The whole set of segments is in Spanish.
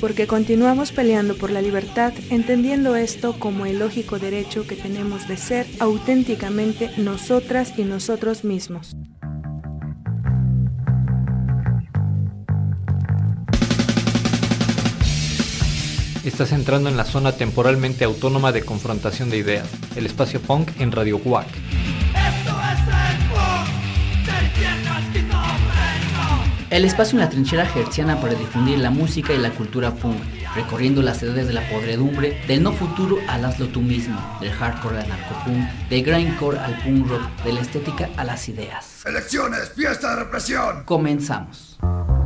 porque continuamos peleando por la libertad, entendiendo esto como el lógico derecho que tenemos de ser auténticamente nosotras y nosotros mismos. Estás entrando en la zona temporalmente autónoma de confrontación de ideas, el espacio punk en Radio WAC. El espacio en la trinchera hertziana para difundir la música y la cultura punk, recorriendo las edades de la podredumbre, del no futuro al hazlo tú mismo, del hardcore al narcopunk, del grindcore al punk rock, de la estética a las ideas. ¡Elecciones! ¡Fiesta de represión! Comenzamos.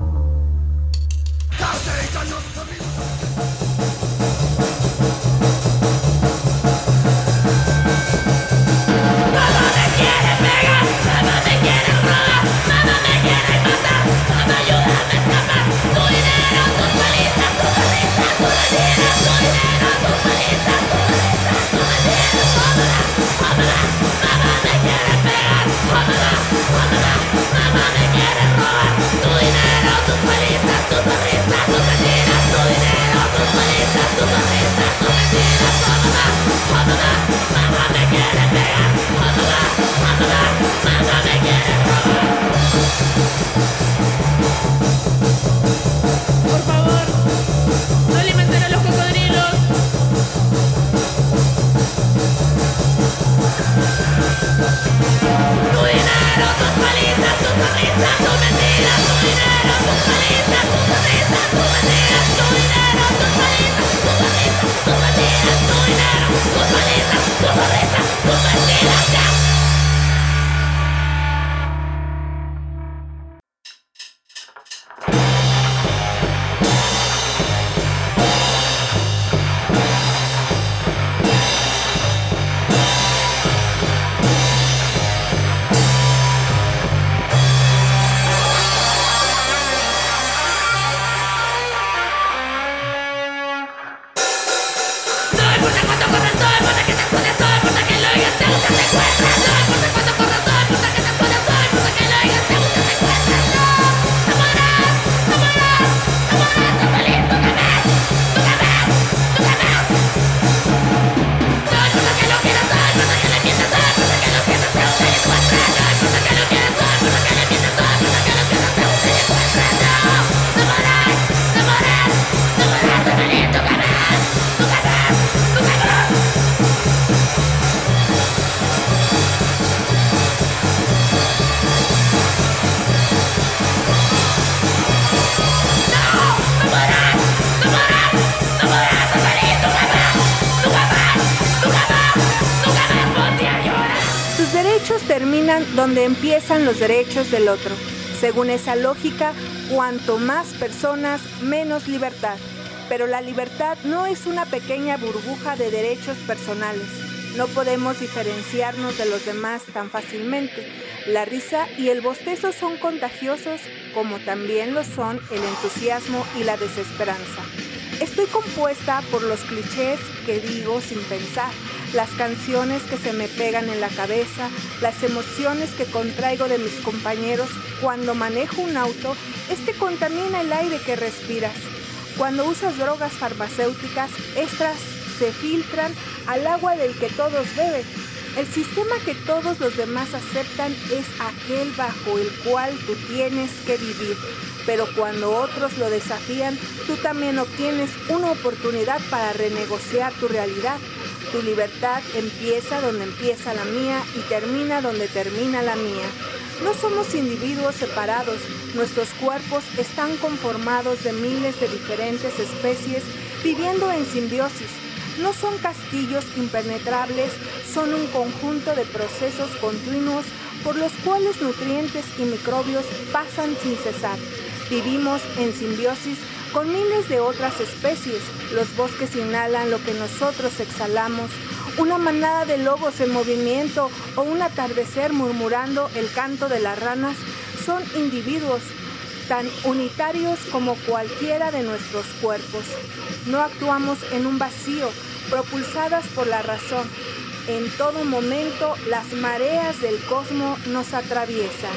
Terminan donde empiezan los derechos del otro. Según esa lógica, cuanto más personas, menos libertad. Pero la libertad no es una pequeña burbuja de derechos personales. No podemos diferenciarnos de los demás tan fácilmente. La risa y el bostezo son contagiosos, como también lo son el entusiasmo y la desesperanza. Estoy compuesta por los clichés que digo sin pensar, las canciones que se me pegan en la cabeza, las emociones que contraigo de mis compañeros. Cuando manejo un auto, este contamina el aire que respiras. Cuando usas drogas farmacéuticas, estas se filtran al agua del que todos beben. El sistema que todos los demás aceptan es aquel bajo el cual tú tienes que vivir. Pero cuando otros lo desafían, tú también obtienes una oportunidad para renegociar tu realidad. Tu libertad empieza donde empieza la mía y termina donde termina la mía. No somos individuos separados, nuestros cuerpos están conformados de miles de diferentes especies viviendo en simbiosis. No son castillos impenetrables, son un conjunto de procesos continuos por los cuales nutrientes y microbios pasan sin cesar. Vivimos en simbiosis con miles de otras especies. Los bosques inhalan lo que nosotros exhalamos. Una manada de lobos en movimiento o un atardecer murmurando el canto de las ranas son individuos tan unitarios como cualquiera de nuestros cuerpos. No actuamos en un vacío, propulsadas por la razón. En todo momento, las mareas del cosmos nos atraviesan.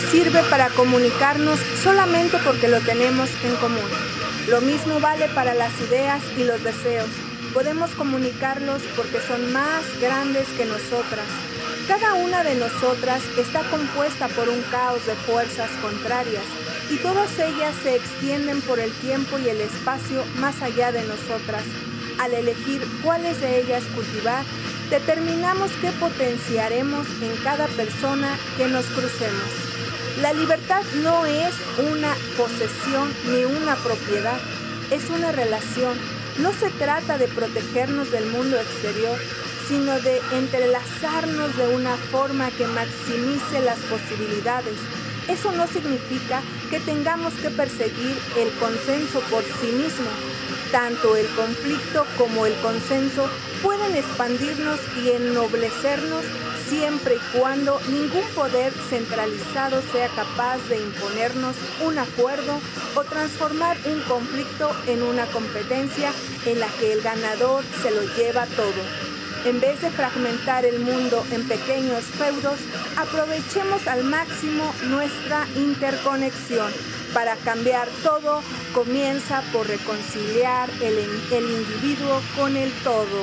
sirve para comunicarnos solamente porque lo tenemos en común. Lo mismo vale para las ideas y los deseos. Podemos comunicarlos porque son más grandes que nosotras. Cada una de nosotras está compuesta por un caos de fuerzas contrarias y todas ellas se extienden por el tiempo y el espacio más allá de nosotras. Al elegir cuáles de ellas cultivar, determinamos qué potenciaremos en cada persona que nos crucemos. La libertad no es una posesión ni una propiedad, es una relación. No se trata de protegernos del mundo exterior, sino de entrelazarnos de una forma que maximice las posibilidades. Eso no significa que tengamos que perseguir el consenso por sí mismo. Tanto el conflicto como el consenso pueden expandirnos y ennoblecernos siempre y cuando ningún poder centralizado sea capaz de imponernos un acuerdo o transformar un conflicto en una competencia en la que el ganador se lo lleva todo. En vez de fragmentar el mundo en pequeños feudos, aprovechemos al máximo nuestra interconexión. Para cambiar todo, comienza por reconciliar el individuo con el todo.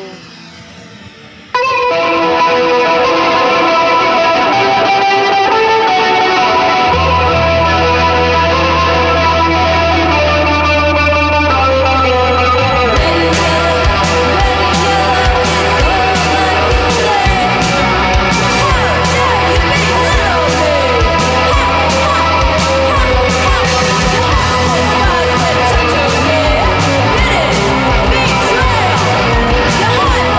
Your heart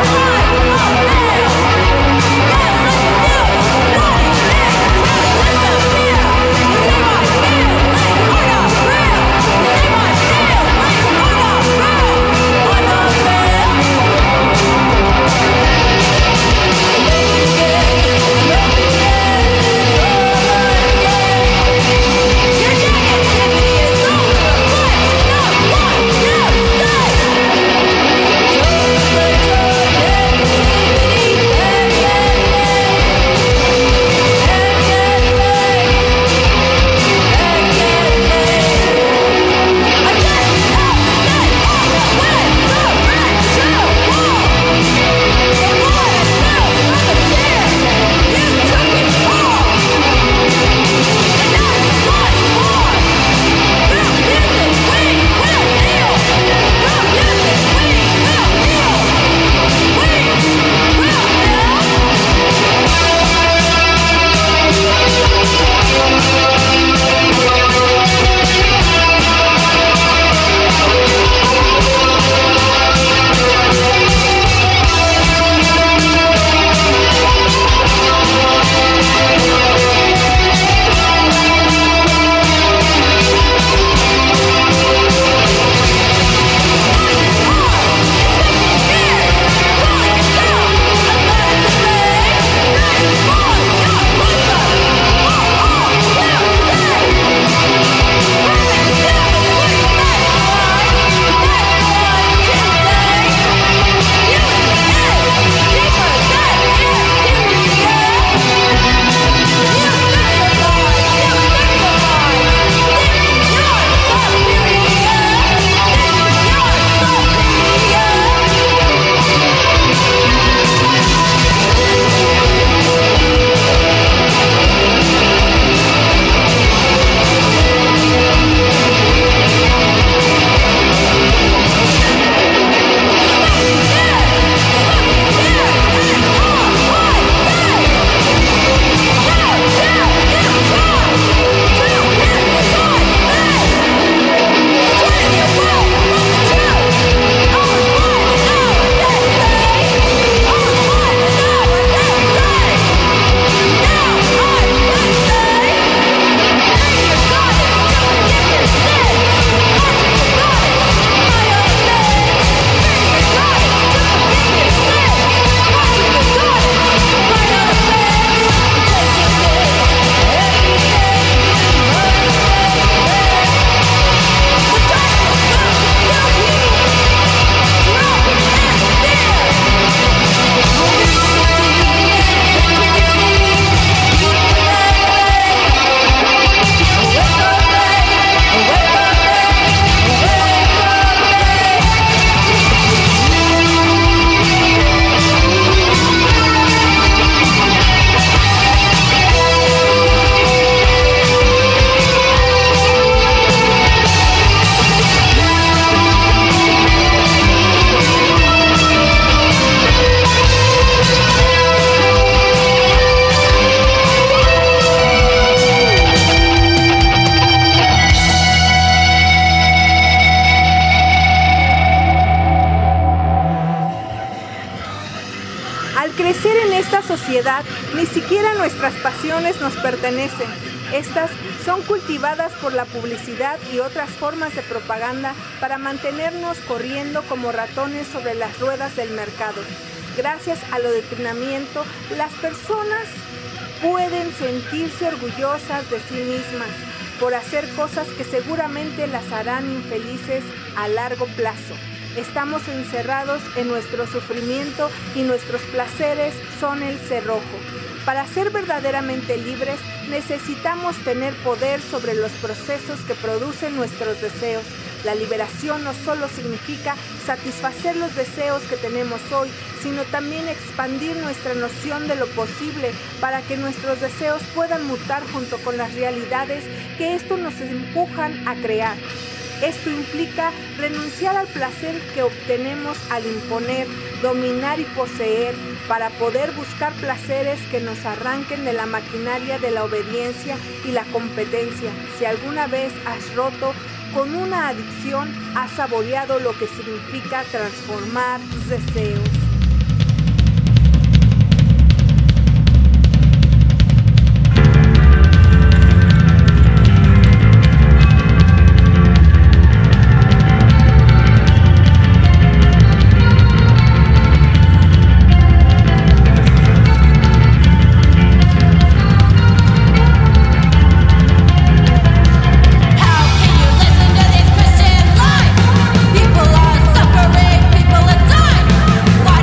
parecer en esta sociedad ni siquiera nuestras pasiones nos pertenecen. Estas son cultivadas por la publicidad y otras formas de propaganda para mantenernos corriendo como ratones sobre las ruedas del mercado. Gracias al adoctrinamiento, las personas pueden sentirse orgullosas de sí mismas por hacer cosas que seguramente las harán infelices a largo plazo. Estamos encerrados en nuestro sufrimiento y nuestros placeres son el cerrojo. Para ser verdaderamente libres, necesitamos tener poder sobre los procesos que producen nuestros deseos. La liberación no solo significa satisfacer los deseos que tenemos hoy, sino también expandir nuestra noción de lo posible para que nuestros deseos puedan mutar junto con las realidades que estos nos empujan a crear. Esto implica renunciar al placer que obtenemos al imponer, dominar y poseer, para poder buscar placeres que nos arranquen de la maquinaria de la obediencia y la competencia. Si alguna vez has roto con una adicción, has saboreado lo que significa transformar tus deseos. People are suffering, people are dying.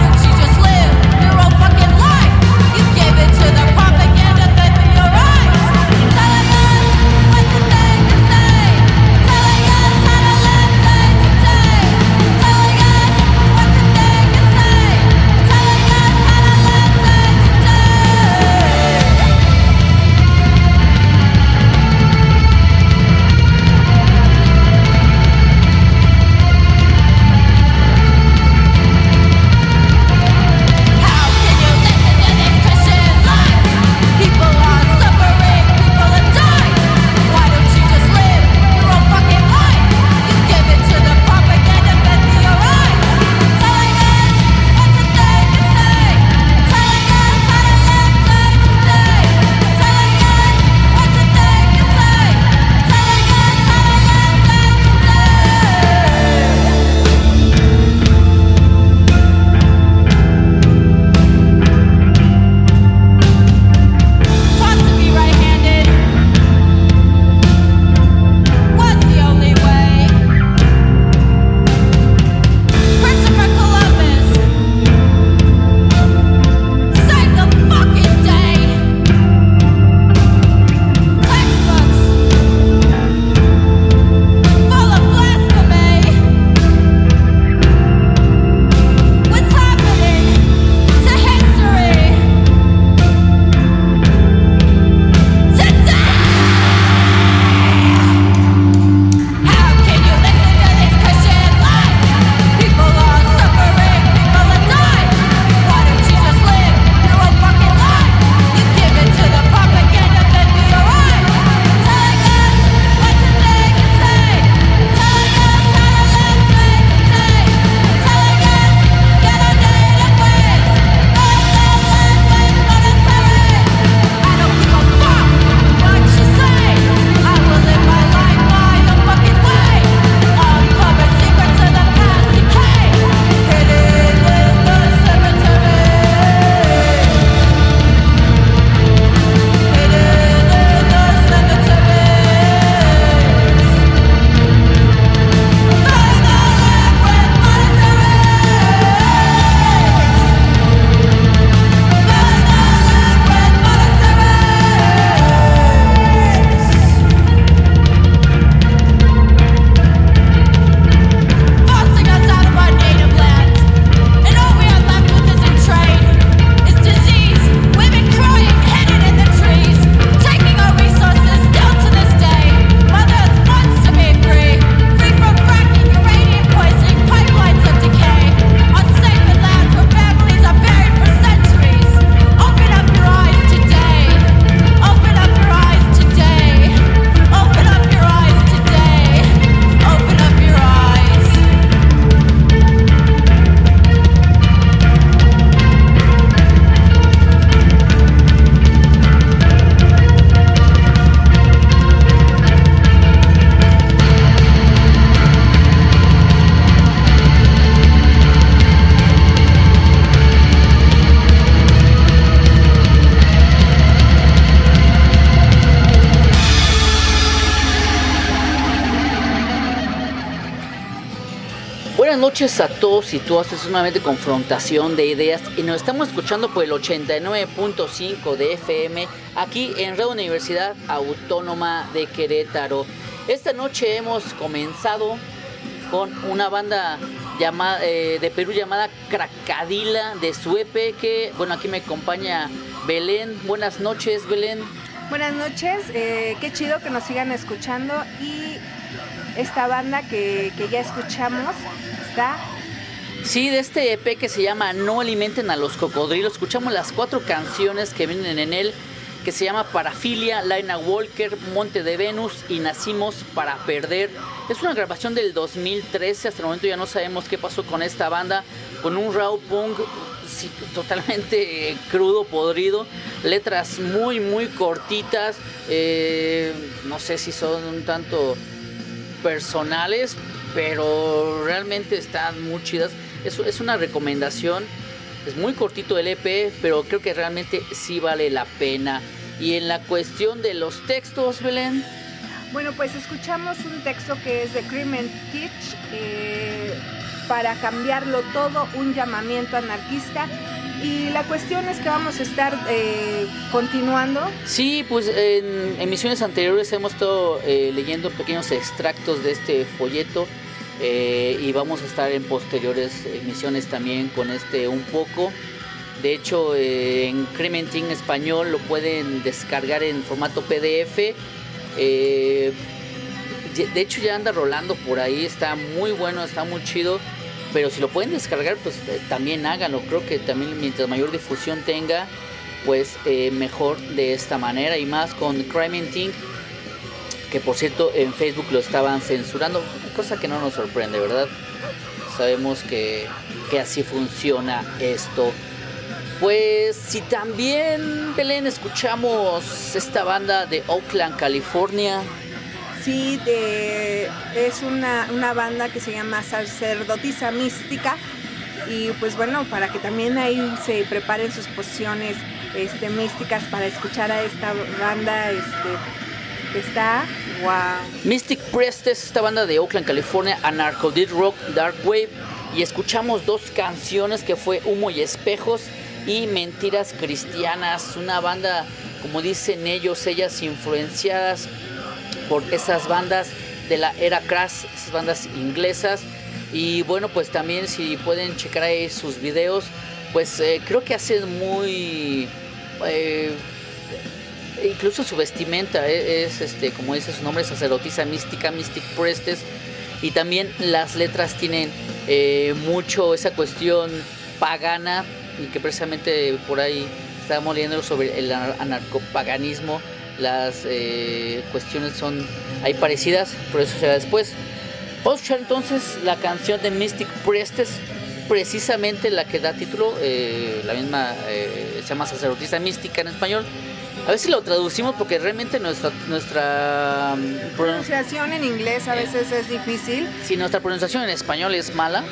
noches a todos y todas, es nuevamente Confrontación de Ideas y nos estamos escuchando por el 89.5 de FM aquí en Radio Universidad Autónoma de Querétaro. Esta noche hemos comenzado con una banda de Perú llamada Cracadila de su EP, que bueno, aquí me acompaña Belén. Buenas noches, Belén. Buenas noches, qué chido que nos sigan escuchando y esta banda que ya escuchamos está... Sí, de este EP que se llama No alimenten a los cocodrilos, escuchamos las 4 canciones que vienen en él, que se llama Parafilia, Laina Walker, Monte de Venus y Nacimos para Perder. Es una grabación del 2013, hasta el momento ya no sabemos qué pasó con esta banda, con un raw punk sí, totalmente crudo, podrido, letras muy muy cortitas, no sé si son un tanto personales, pero realmente están muy chidas. Es una recomendación. Es muy cortito el EP, pero creo que realmente sí vale la pena. Y en la cuestión de los textos, Belén. Bueno, pues escuchamos un texto que es de Crime and Teach, para cambiarlo todo, un llamamiento anarquista. Y la cuestión es que vamos a estar continuando. Sí, pues en emisiones anteriores hemos estado leyendo pequeños extractos de este folleto. Y vamos a estar en posteriores emisiones también con un poco. De hecho, en Crementin español lo pueden descargar en formato PDF. De hecho ya anda rolando por ahí, está muy bueno, está muy chido. Pero si lo pueden descargar, pues también háganlo. Creo que también mientras mayor difusión tenga, pues mejor de esta manera. Y más con Crementin, que por cierto en Facebook lo estaban censurando, cosa que no nos sorprende, ¿verdad? Sabemos que así funciona esto. Pues si también, Belén, escuchamos esta banda de Oakland, California. Sí, es una banda que se llama Sacerdotisa Mística. Y pues bueno, para que también ahí se preparen sus posiciones místicas para escuchar a esta banda que está wow. Mystic Priestess, esta banda de Oakland, California, Anarcho Death Rock, Dark Wave. Y escuchamos 2 canciones que fue Humo y Espejos y Mentiras Cristianas, una banda, como dicen ellas influenciadas por esas bandas de la era Crash, esas bandas inglesas. Y bueno, pues también si pueden checar ahí sus videos, pues creo que hacen muy... incluso su vestimenta es como dice su nombre, Sacerdotisa Mística, Mystic Priestess. Y también las letras tienen mucho esa cuestión pagana, y que precisamente por ahí estábamos leyendo sobre el anarcopaganismo. Las cuestiones son ahí parecidas, por eso será después. Vamos a escuchar entonces la canción de Mystic Priestess, precisamente la que da título, la misma se llama Sacerdotisa Mística en español. A ver si lo traducimos, porque realmente nuestra pronunciación en inglés a veces es difícil. Si nuestra pronunciación en español es mala,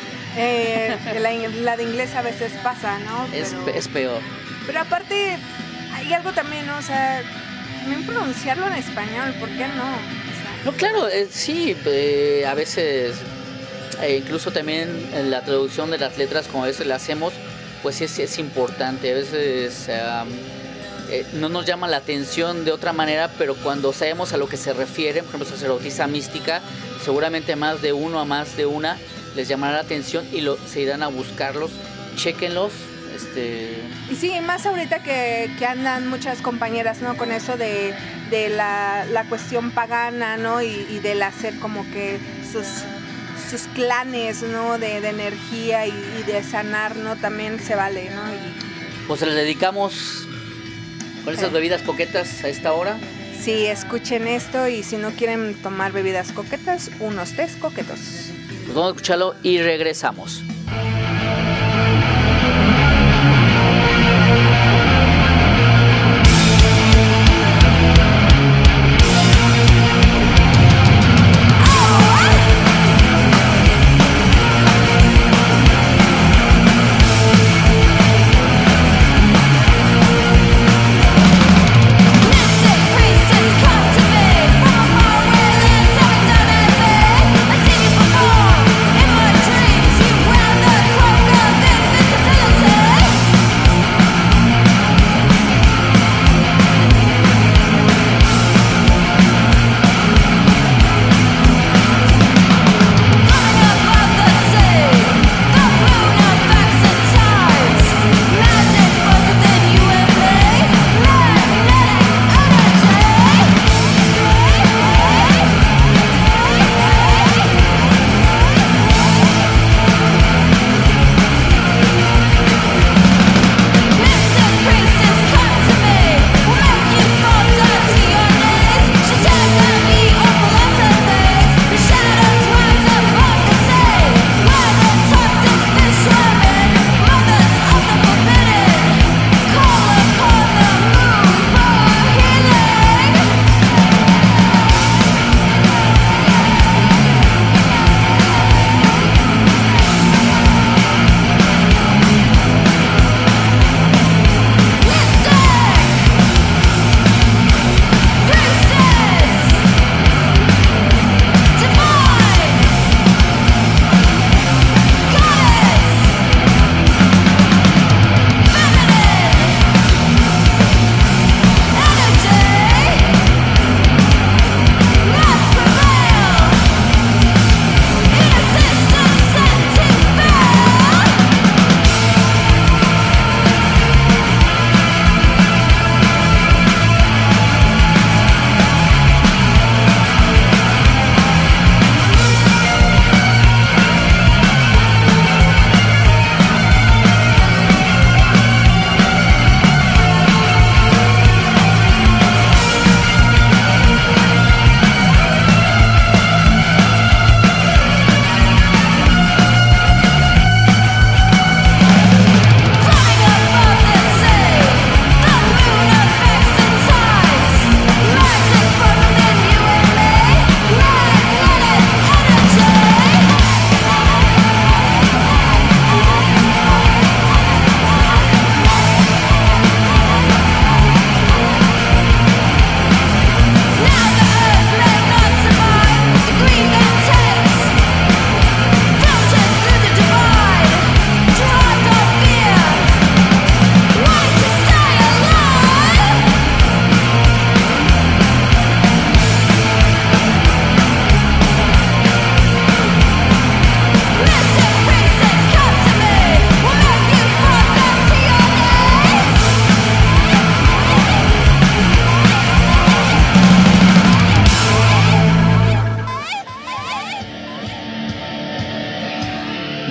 la de inglés a veces pasa, ¿no? Es peor. Pero aparte hay algo también, ¿no? O sea, también pronunciarlo en español, ¿por qué no? No, claro, sí, a veces incluso también en la traducción de las letras, como a veces la hacemos, pues sí es importante. A veces no nos llama la atención de otra manera, pero cuando sabemos a lo que se refiere, por ejemplo, Sacerdotisa Mística, seguramente más de uno a más de una les llamará la atención y se irán a buscarlos, chéquenlos. Y sí, más ahorita que andan muchas compañeras, ¿no? Con eso de la cuestión pagana, ¿no? Y del hacer como que sus clanes, ¿no? De energía y de sanar, ¿no? También se vale, ¿no? Pues les dedicamos con esas bebidas coquetas a esta hora. Sí, escuchen esto, y si no quieren tomar bebidas coquetas, unos tés coquetos. Pues vamos a escucharlo y regresamos. Dream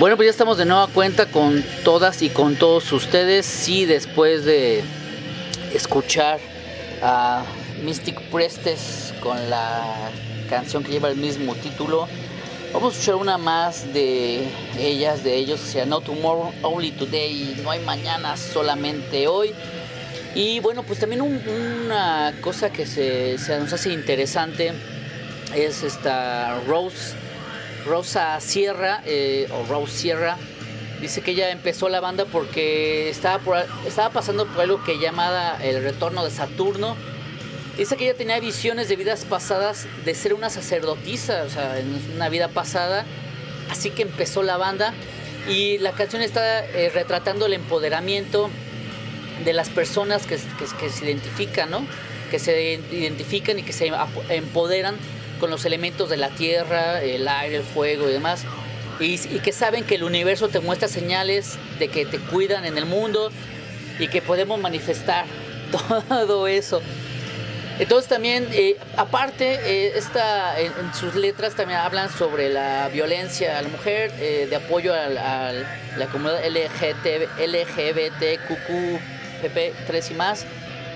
Bueno, pues ya estamos de nueva cuenta con todas y con todos ustedes. Sí, después de escuchar a Mystic Priestess con la canción que lleva el mismo título, vamos a escuchar una más de ellas, de ellos, que se llama No Tomorrow, Only Today, no hay mañana, solamente hoy. Y bueno, pues también una cosa que se nos hace interesante es esta Rosa Sierra, o Rose Sierra. Dice que ella empezó la banda porque estaba pasando por algo que llamaba el retorno de Saturno. Dice que ella tenía visiones de vidas pasadas de ser una sacerdotisa, o sea, en una vida pasada. Así que empezó la banda y la canción está retratando el empoderamiento de las personas que se identifican, ¿no? Que se identifican y que se empoderan con los elementos de la tierra, el aire, el fuego y demás. Y que saben que el universo te muestra señales de que te cuidan en el mundo y que podemos manifestar todo eso. Entonces también, aparte, en sus letras también hablan sobre la violencia a la mujer, de apoyo a la comunidad LGBTQP3 y más.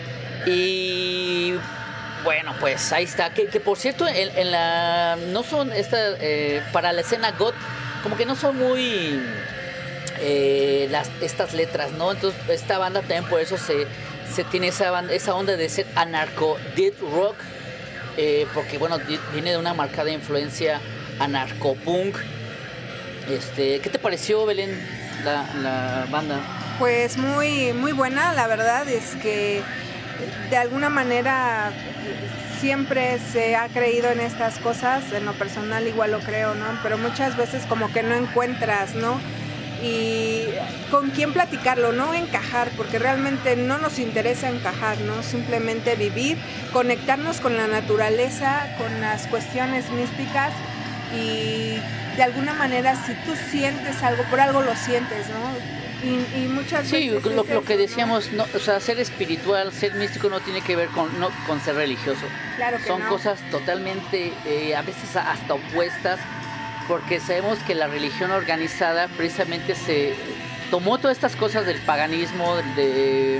Y bueno, pues ahí está. Que por cierto, no son para la escena goth, como que no son muy estas letras, ¿no? Entonces esta banda también por eso se tiene esa onda de ser anarco-death rock, porque bueno, viene de una marcada influencia anarco-punk. ¿Qué te pareció, Belén, la banda? Pues muy, muy buena, la verdad es que de alguna manera siempre se ha creído en estas cosas, en lo personal igual lo creo, ¿no? Pero muchas veces como que no encuentras, ¿no? Y con quién platicarlo, no encajar, porque realmente no nos interesa encajar, ¿no? Simplemente vivir, conectarnos con la naturaleza, con las cuestiones místicas y de alguna manera si tú sientes algo, por algo lo sientes, ¿no? Y muchas veces lo que decíamos, ¿no? O sea, ser espiritual, ser místico no tiene que ver con ser religioso. Claro que son no. Cosas totalmente, a veces hasta opuestas, porque sabemos que la religión organizada precisamente se tomó todas estas cosas del paganismo, de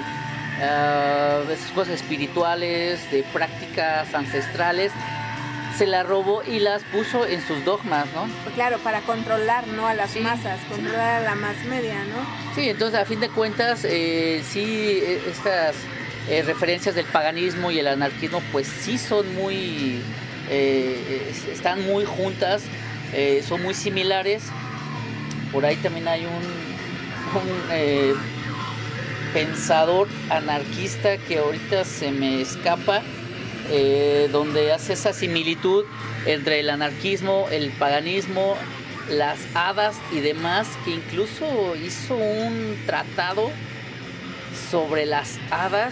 esas cosas espirituales, de prácticas ancestrales, se la robó y las puso en sus dogmas, ¿no? Claro, para controlar, ¿no? A las masas, controlar a la más media, ¿no? Sí, entonces a fin de cuentas, estas referencias del paganismo y el anarquismo, pues sí son muy, están muy juntas, son muy similares. Por ahí también hay un pensador anarquista que ahorita se me escapa, donde hace esa similitud entre el anarquismo, el paganismo, las hadas y demás, que incluso hizo un tratado sobre las hadas.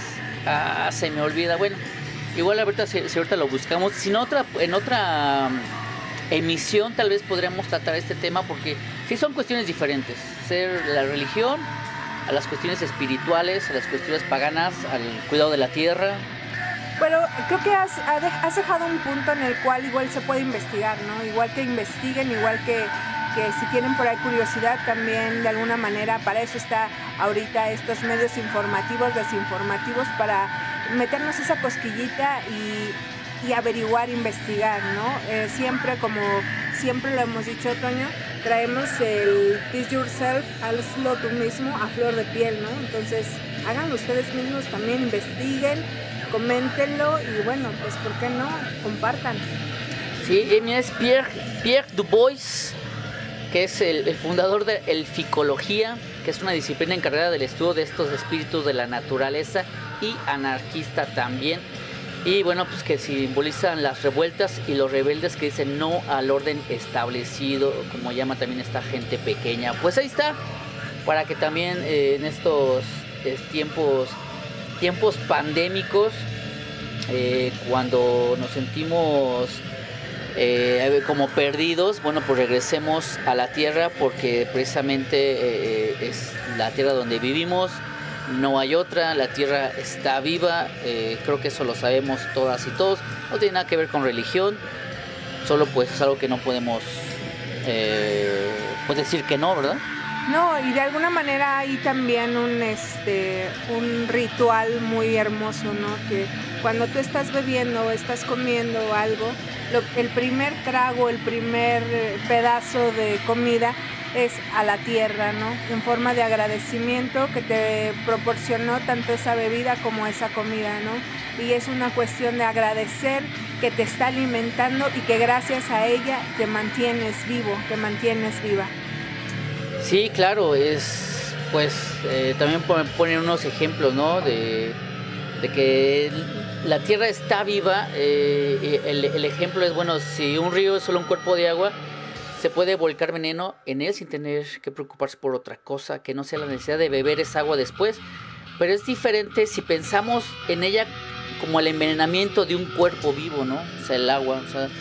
Se me olvida, bueno, igual ahorita si ahorita lo buscamos, si no en otra emisión tal vez podríamos tratar este tema, porque sí son cuestiones diferentes, ser la religión, a las cuestiones espirituales, a las cuestiones paganas, al cuidado de la tierra. Pero creo que has dejado un punto en el cual igual se puede investigar, ¿no? Igual que investiguen, igual que si tienen por ahí curiosidad también de alguna manera, para eso está ahorita estos medios informativos, desinformativos, para meternos esa cosquillita y averiguar, investigar, ¿no? Siempre lo hemos dicho, Toño, traemos el Teach Yourself, hazlo tú mismo, a flor de piel, ¿no? Entonces, háganlo ustedes mismos también, investiguen, coméntenlo y bueno, pues ¿por qué no? Compartan. Sí, mira, es Pierre Dubois, que es el fundador de Elficología, que es una disciplina encargada del estudio de estos espíritus de la naturaleza y anarquista también. Y bueno, pues que simbolizan las revueltas y los rebeldes que dicen no al orden establecido, como llama también esta gente pequeña. Pues ahí está, para que también en estos tiempos pandémicos, cuando nos sentimos como perdidos, bueno, pues regresemos a la tierra, porque precisamente es la tierra donde vivimos, no hay otra, la tierra está viva, creo que eso lo sabemos todas y todos, no tiene nada que ver con religión, solo pues es algo que no podemos puedes decir que no, ¿verdad? No, y de alguna manera hay también un ritual muy hermoso, ¿no? Que cuando tú estás bebiendo o estás comiendo algo, el primer trago, el primer pedazo de comida es a la tierra, ¿no? En forma de agradecimiento que te proporcionó tanto esa bebida como esa comida, ¿no? Y es una cuestión de agradecer que te está alimentando y que gracias a ella te mantienes vivo, te mantienes viva. Sí, claro, también ponen unos ejemplos, ¿no? De que la tierra está viva. El ejemplo es, bueno, si un río es solo un cuerpo de agua, se puede volcar veneno en él sin tener que preocuparse por otra cosa, que no sea la necesidad de beber esa agua después. Pero es diferente si pensamos en ella como el envenenamiento de un cuerpo vivo, ¿no? O sea, el agua. O sea,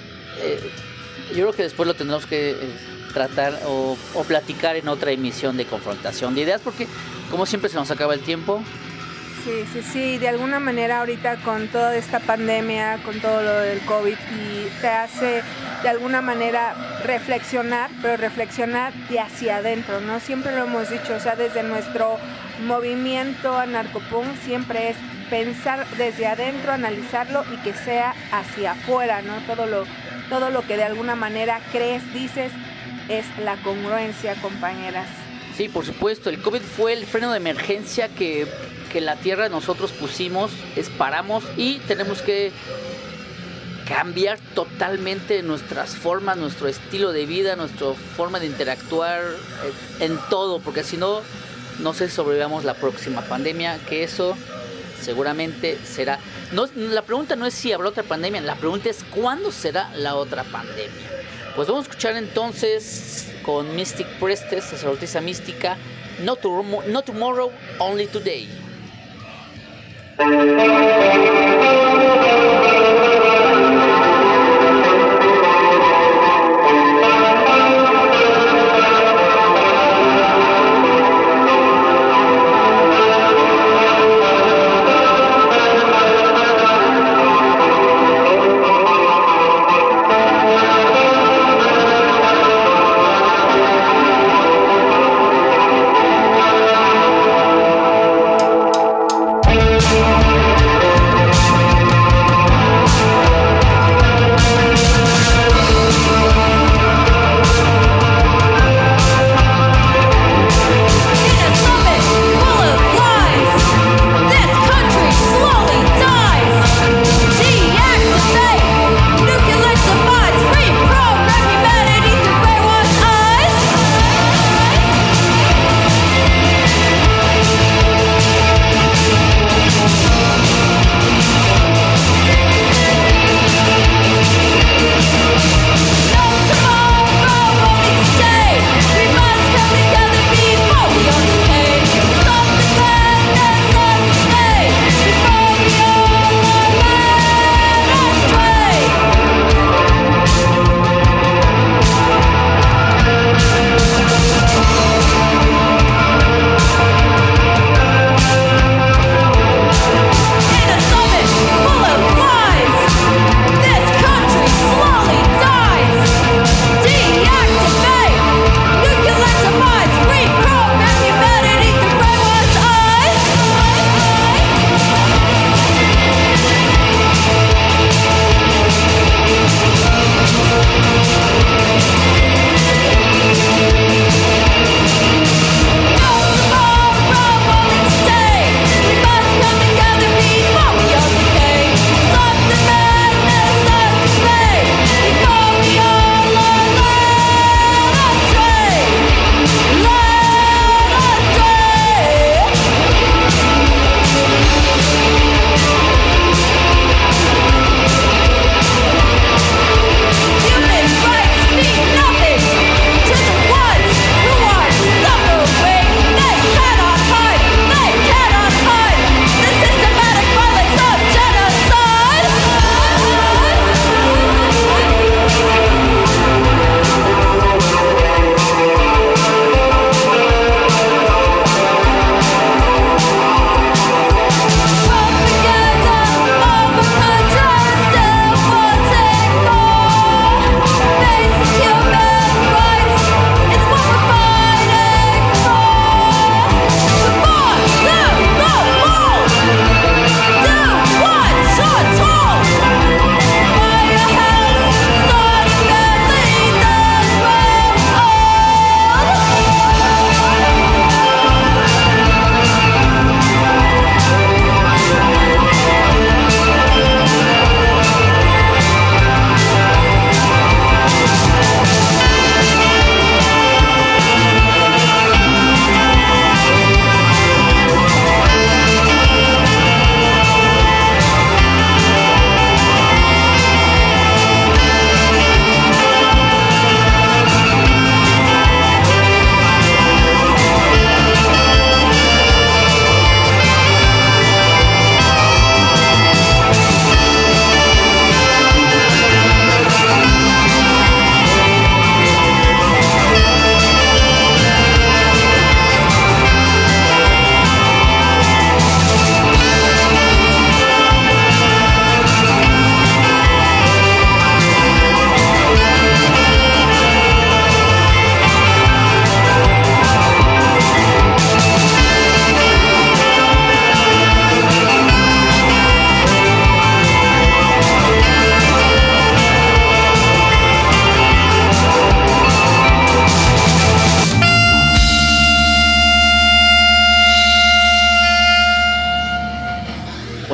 yo creo que después lo tendremos que tratar o platicar en otra emisión de Confrontación de Ideas, porque como siempre se nos acaba el tiempo. Sí, de alguna manera ahorita con toda esta pandemia, con todo lo del COVID, y te hace de alguna manera reflexionar, pero reflexionar de hacia adentro, ¿no? Siempre lo hemos dicho, o sea, desde nuestro movimiento anarcopunk siempre es pensar desde adentro, analizarlo y que sea hacia afuera, ¿no? Todo lo que de alguna manera crees, dices, es la congruencia, compañeras. Sí, por supuesto, el COVID fue el freno de emergencia que la Tierra nosotros pusimos, paramos y tenemos que cambiar totalmente nuestras formas, nuestro estilo de vida, nuestra forma de interactuar en todo, porque si no, no sé si sobrevivamos la próxima pandemia, que eso seguramente será. No, la pregunta no es si habrá otra pandemia, la pregunta es cuándo será la otra pandemia. Pues vamos a escuchar entonces con Mystic Priestess, sacerdotisa mística, No Tomorrow, Only Today.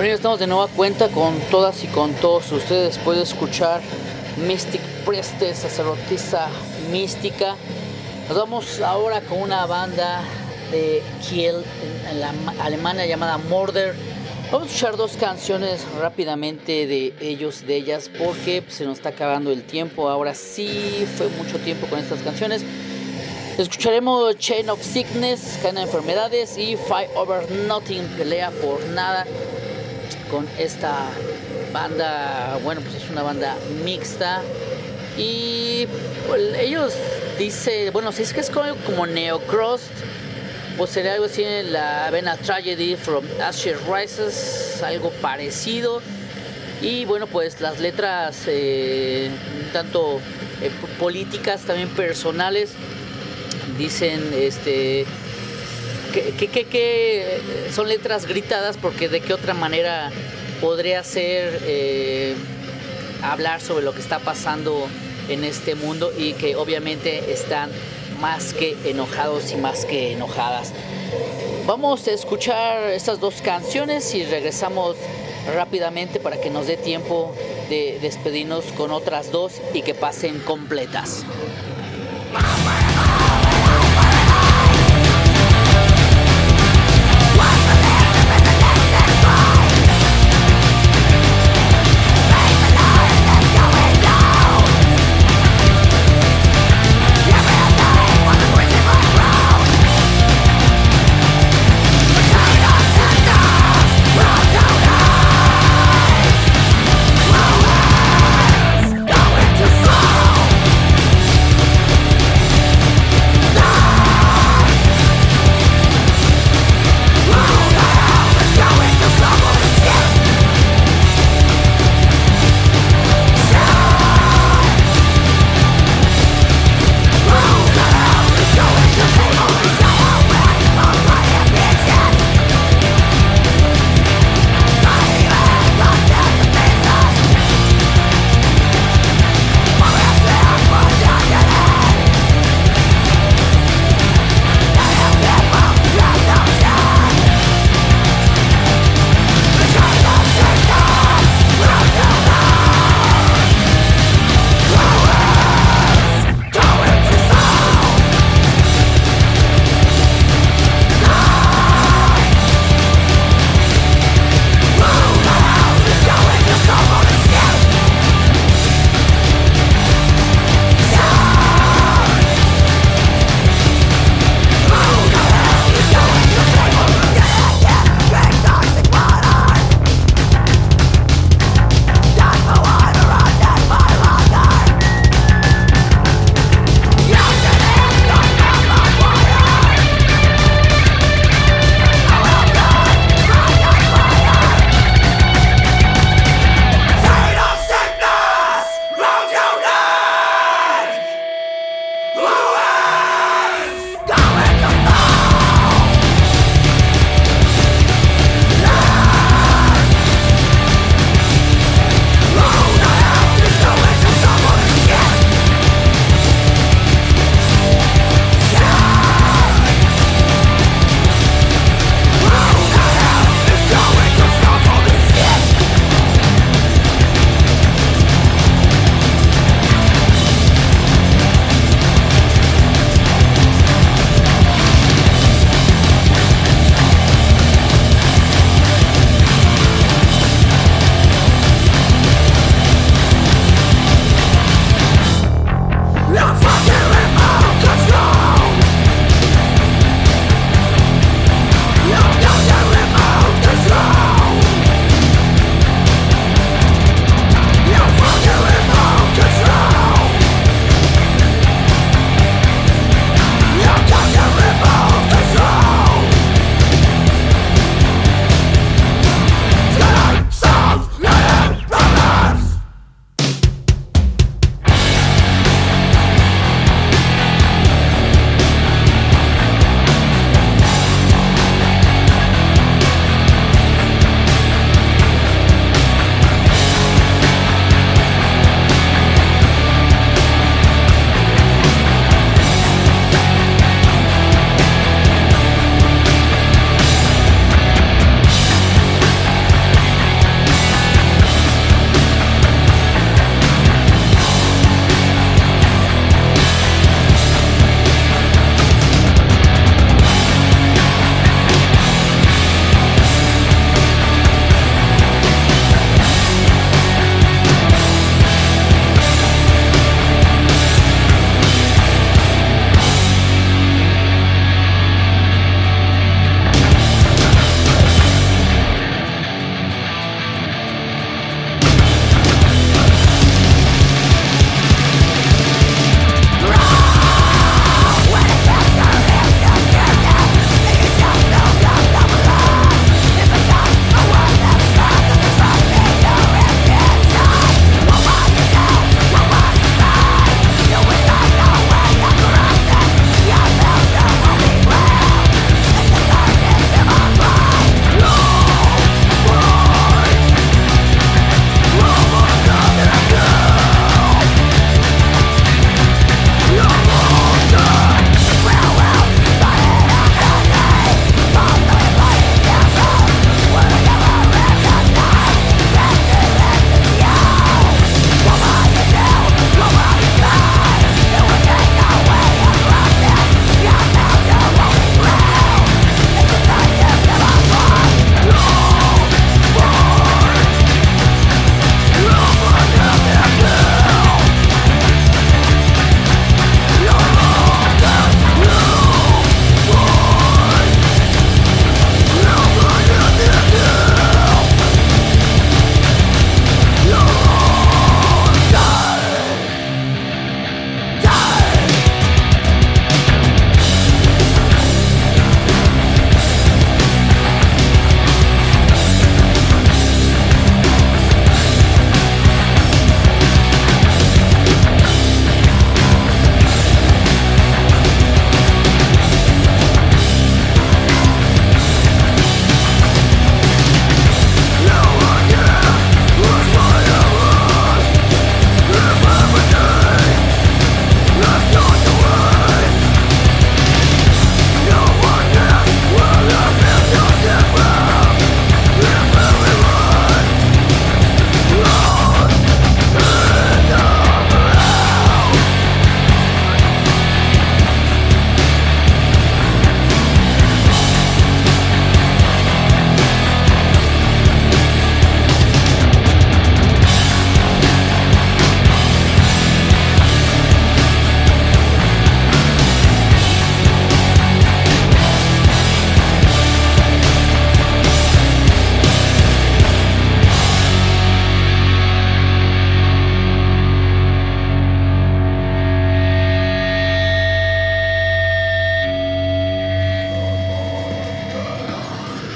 Bueno, ya estamos de nueva cuenta con todas y con todos ustedes. Puede escuchar Mystic Priestess, sacerdotisa mística. Nos vamos ahora con una banda de Kiel, en la alemana, llamada Mörder. Vamos a escuchar dos canciones rápidamente de ellos, de ellas, porque se nos está acabando el tiempo. Ahora sí, fue mucho tiempo con estas canciones. Escucharemos Chain of Sickness, Cadena de Enfermedades, y Fight Over Nothing, Pelea por Nada, con esta banda. Bueno, pues es una banda mixta. Y pues, ellos dicen, bueno, si es que es como Neocross, pues sería algo así en la vena Tragedy from Ashes Rises, algo parecido. Y bueno, pues las letras un tanto políticas, también personales, dicen que son letras gritadas, porque de qué otra manera podría ser hablar sobre lo que está pasando en este mundo, y que obviamente están más que enojados y más que enojadas. Vamos a escuchar estas dos canciones y regresamos rápidamente para que nos dé tiempo de despedirnos con otras dos y que pasen completas.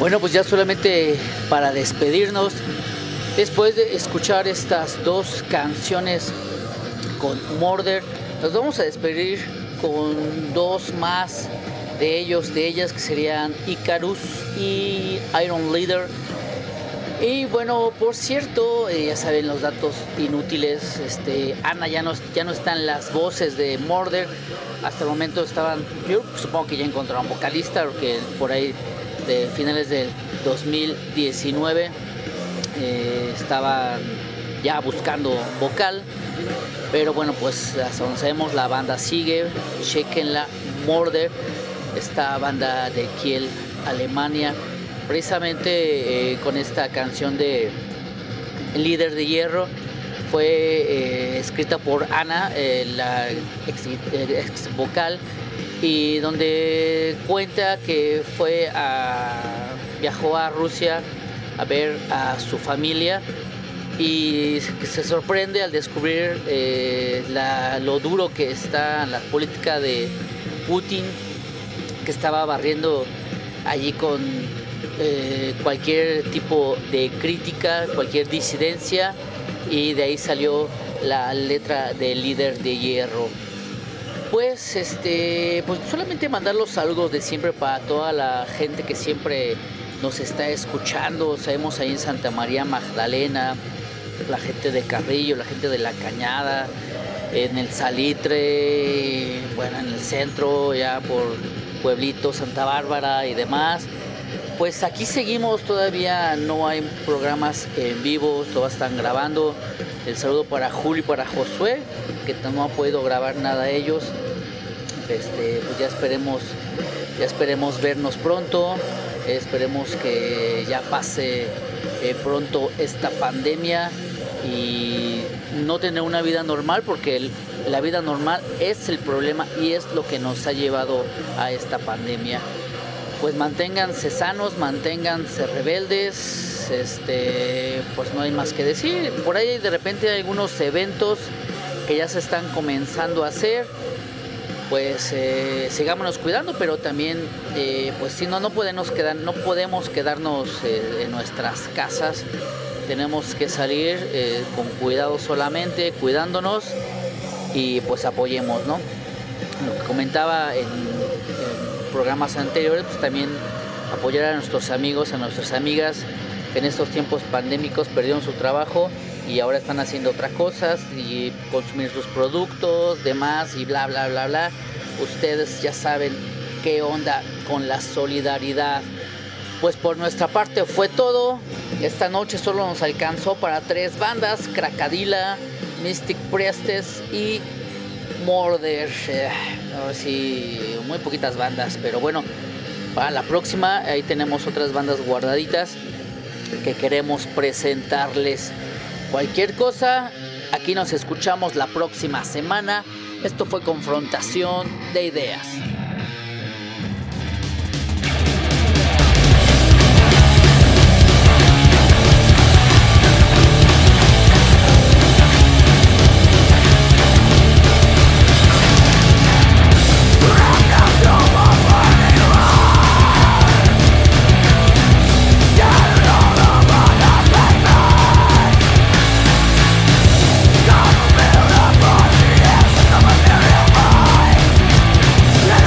Bueno, pues ya solamente para despedirnos, después de escuchar estas dos canciones con Murder, nos vamos a despedir con dos más de ellas, que serían Icarus y Iron Leader. Y bueno, por cierto, ya saben los datos inútiles, Ana ya no están las voces de Murder. Hasta el momento estaban, yo supongo que ya encontraron vocalista, porque por ahí de finales del 2019 estaban ya buscando vocal. Pero bueno, pues hasta donde sabemos, la banda sigue. Chequenla, Murder, esta banda de Kiel, Alemania. Precisamente con esta canción de Líder de Hierro fue escrita por Ana, la ex vocal, y donde cuenta que viajó a Rusia a ver a su familia y que se sorprende al descubrir lo duro que está la política de Putin, que estaba barriendo allí con cualquier tipo de crítica, cualquier disidencia, y de ahí salió la letra de Líder de Hierro. Pues pues solamente mandar los saludos de siempre para toda la gente que siempre nos está escuchando. Sabemos ahí en Santa María Magdalena, la gente de Carrillo, la gente de La Cañada, en el Salitre, bueno, en el centro, ya por Pueblito, Santa Bárbara y demás. Pues aquí seguimos, todavía no hay programas en vivo, todos están grabando. El saludo para Julio y para Josué, que no han podido grabar nada ellos. Pues ya esperemos vernos pronto, esperemos que ya pase pronto esta pandemia y no tener una vida normal, porque la vida normal es el problema y es lo que nos ha llevado a esta pandemia. Pues manténganse sanos, manténganse rebeldes, pues no hay más que decir. Por ahí de repente hay algunos eventos que ya se están comenzando a hacer, pues sigámonos cuidando, pero también pues si no podemos quedarnos en nuestras casas. Tenemos que salir con cuidado solamente, cuidándonos, y pues apoyemos, ¿no? Lo que comentaba en programas anteriores, pues también apoyar a nuestros amigos, a nuestras amigas que en estos tiempos pandémicos perdieron su trabajo y ahora están haciendo otras cosas y consumir sus productos, demás y bla bla bla bla. Ustedes ya saben qué onda con la solidaridad. Pues por nuestra parte fue todo. Esta noche solo nos alcanzó para 3 bandas: Cracadila, Mystic Priestess y Murder. Sí, muy poquitas bandas, pero bueno, para la próxima ahí tenemos otras bandas guardaditas que queremos presentarles. Cualquier cosa, aquí nos escuchamos la próxima semana. Esto fue Confrontación de Ideas. Yeah.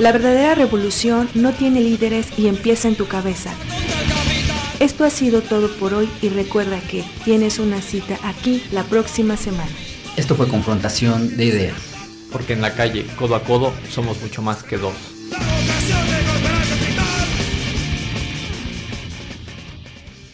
La verdadera revolución no tiene líderes y empieza en tu cabeza. Esto ha sido todo por hoy y recuerda que tienes una cita aquí la próxima semana. Esto fue Confrontación de Ideas. Porque en la calle, codo a codo, somos mucho más que dos. La ocasión de golpear